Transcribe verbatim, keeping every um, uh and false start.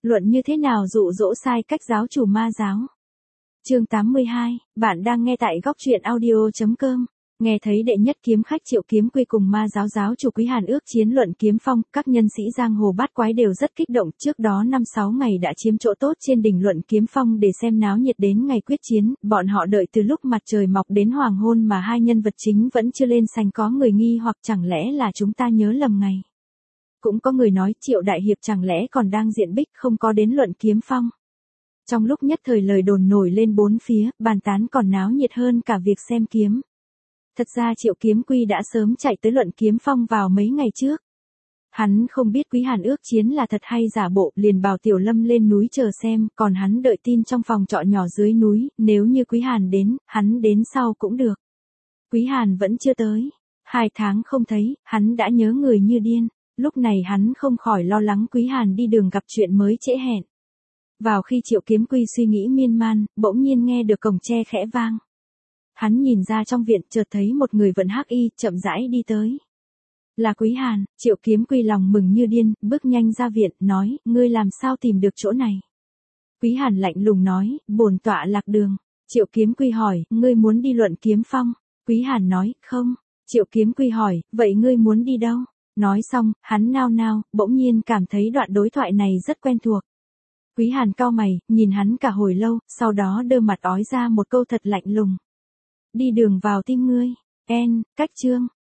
Luận như thế nào dụ dỗ sai cách giáo chủ ma giáo. Chương tám mươi hai, bạn đang nghe tại góc truyện audio chấm com. Nghe thấy đệ nhất kiếm khách Triệu Kiếm Quy cùng ma giáo giáo chủ Quý Hàn ước chiến luận kiếm phong, các nhân sĩ giang hồ bát quái đều rất kích động, trước đó năm sáu ngày đã chiếm chỗ tốt trên đỉnh luận kiếm phong để xem náo nhiệt đến ngày quyết chiến, bọn họ đợi từ lúc mặt trời mọc đến hoàng hôn mà hai nhân vật chính vẫn chưa lên sành, có người nghi hoặc chẳng lẽ là chúng ta nhớ lầm ngày. Cũng có người nói Triệu Đại Hiệp chẳng lẽ còn đang diện bích không có đến luận kiếm phong. Trong lúc nhất thời lời đồn nổi lên bốn phía, bàn tán còn náo nhiệt hơn cả việc xem kiếm. Thật ra Triệu Kiếm Quy đã sớm chạy tới luận kiếm phong vào mấy ngày trước. Hắn không biết Quý Hàn ước chiến là thật hay giả bộ, liền bảo Tiểu Lâm lên núi chờ xem, còn hắn đợi tin trong phòng trọ nhỏ dưới núi, nếu như Quý Hàn đến, hắn đến sau cũng được. Quý Hàn vẫn chưa tới. Hai tháng không thấy, hắn đã nhớ người như điên. Lúc này hắn không khỏi lo lắng Quý Hàn đi đường gặp chuyện mới trễ hẹn. Vào khi Triệu Kiếm Quy suy nghĩ miên man, bỗng nhiên nghe được cổng tre khẽ vang. Hắn nhìn ra trong viện, chợt thấy một người vận hắc y chậm rãi đi tới. Là Quý Hàn. Triệu Kiếm Quy lòng mừng như điên, bước nhanh ra viện, nói, ngươi làm sao tìm được chỗ này? Quý Hàn lạnh lùng nói, bổn tọa lạc đường. Triệu Kiếm Quy hỏi, ngươi muốn đi luận kiếm phong? Quý Hàn nói, không. Triệu Kiếm Quy hỏi, vậy ngươi muốn đi đâu? Nói xong, hắn nao nao, bỗng nhiên cảm thấy đoạn đối thoại này rất quen thuộc. Quý Hàn cau mày, nhìn hắn cả hồi lâu, sau đó đơ mặt ói ra một câu thật lạnh lùng. Đi đường vào tim ngươi. En, cách chương.